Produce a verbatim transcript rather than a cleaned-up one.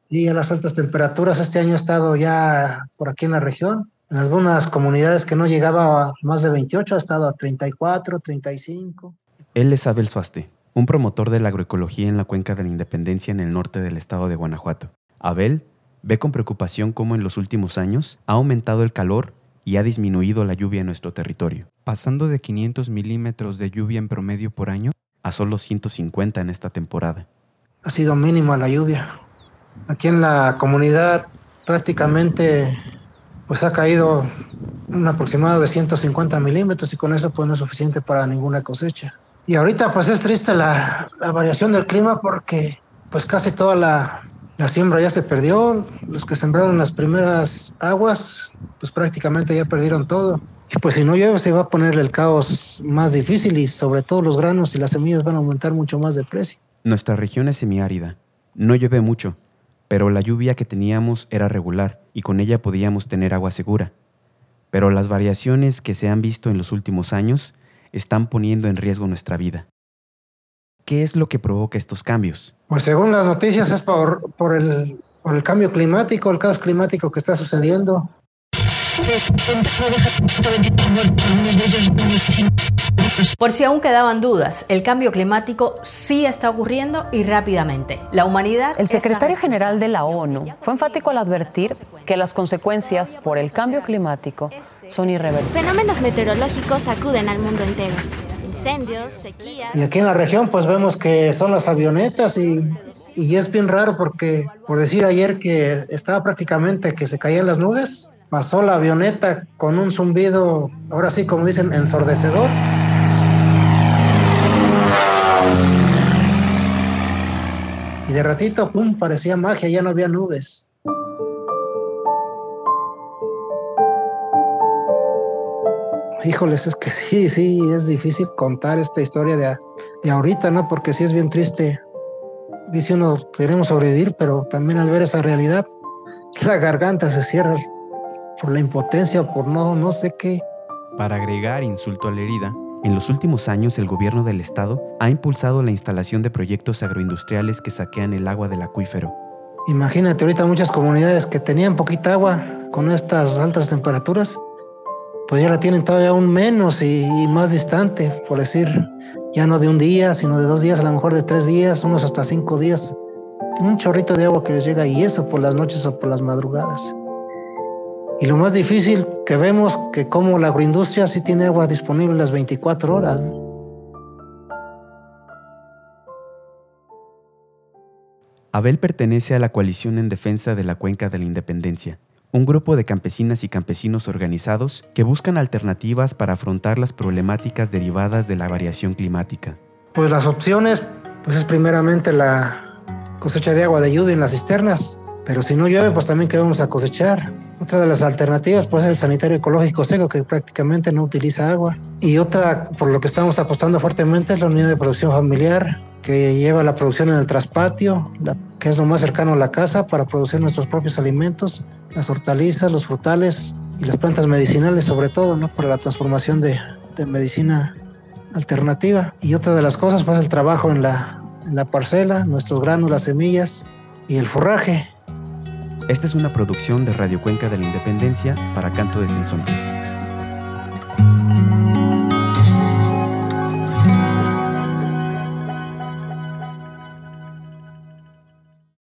Y a las altas temperaturas este año he estado ya por aquí en la región. En algunas comunidades que no llegaba a más de veintiocho, ha estado a treinta y cuatro, treinta y cinco. Él es Abel Suaste, un promotor de la agroecología en la Cuenca de la Independencia en el norte del estado de Guanajuato. Abel ve con preocupación cómo en los últimos años ha aumentado el calor y ha disminuido la lluvia en nuestro territorio, pasando de quinientos milímetros de lluvia en promedio por año a solo ciento cincuenta en esta temporada. Ha sido mínima la lluvia. Aquí en la comunidad prácticamente pues ha caído un aproximado de ciento cincuenta milímetros y con eso pues no es suficiente para ninguna cosecha. Y ahorita pues es triste la, la variación del clima porque pues casi toda la, la siembra ya se perdió. Los que sembraron las primeras aguas pues prácticamente ya perdieron todo. Y pues si no llueve se va a poner el caos más difícil y sobre todo los granos y las semillas van a aumentar mucho más de precio. Nuestra región es semiárida. No llueve mucho, pero la lluvia que teníamos era regular y con ella podíamos tener agua segura. Pero las variaciones que se han visto en los últimos años están poniendo en riesgo nuestra vida. ¿Qué es lo que provoca estos cambios? Pues según las noticias es por, por, el, por el cambio climático, el caos climático que está sucediendo. Por si aún quedaban dudas, el cambio climático sí está ocurriendo y rápidamente. La humanidad... El secretario general de la ONU fue enfático al advertir que las consecuencias por el cambio climático son irreversibles. Fenómenos meteorológicos sacuden al mundo entero. Incendios, sequías... Y aquí en la región pues vemos que son las avionetas y, y es bien raro porque, por decir ayer que estaba prácticamente que se caían las nubes, pasó la avioneta con un zumbido, ahora sí como dicen, ensordecedor. Y de ratito, pum, parecía magia, ya no había nubes. Híjoles, es que sí, sí, es difícil contar esta historia de, de ahorita, ¿no? Porque sí es bien triste. Dice uno, queremos sobrevivir, pero también al ver esa realidad, la garganta se cierra por la impotencia o por no, no sé qué. Para agregar insulto a la herida, en los últimos años el gobierno del estado ha impulsado la instalación de proyectos agroindustriales que saquean el agua del acuífero. Imagínate ahorita muchas comunidades que tenían poquita agua con estas altas temperaturas, pues ya la tienen todavía aún menos y, y más distante, por decir, ya no de un día, sino de dos días, a lo mejor de tres días, unos hasta cinco días. Un chorrito de agua que les llega y eso por las noches o por las madrugadas. Y lo más difícil que vemos que como la agroindustria sí tiene agua disponible las veinticuatro horas. Abel pertenece a la Coalición en Defensa de la Cuenca de la Independencia, un grupo de campesinas y campesinos organizados que buscan alternativas para afrontar las problemáticas derivadas de la variación climática. Pues las opciones, pues es primeramente la cosecha de agua de lluvia en las cisternas, pero si no llueve, pues también ¿qué vamos a cosechar? Otra de las alternativas puede ser el sanitario ecológico seco, que prácticamente no utiliza agua. Y otra, por lo que estamos apostando fuertemente, es la unidad de producción familiar, que lleva la producción en el traspatio, la, que es lo más cercano a la casa para producir nuestros propios alimentos, las hortalizas, los frutales y las plantas medicinales sobre todo, ¿no? Para la transformación de, de medicina alternativa. Y otra de las cosas, pues el trabajo en la, en la parcela, nuestros granos, las semillas y el forraje. Esta es una producción de Radio Cuenca de la Independencia para Canto de Sinsontes.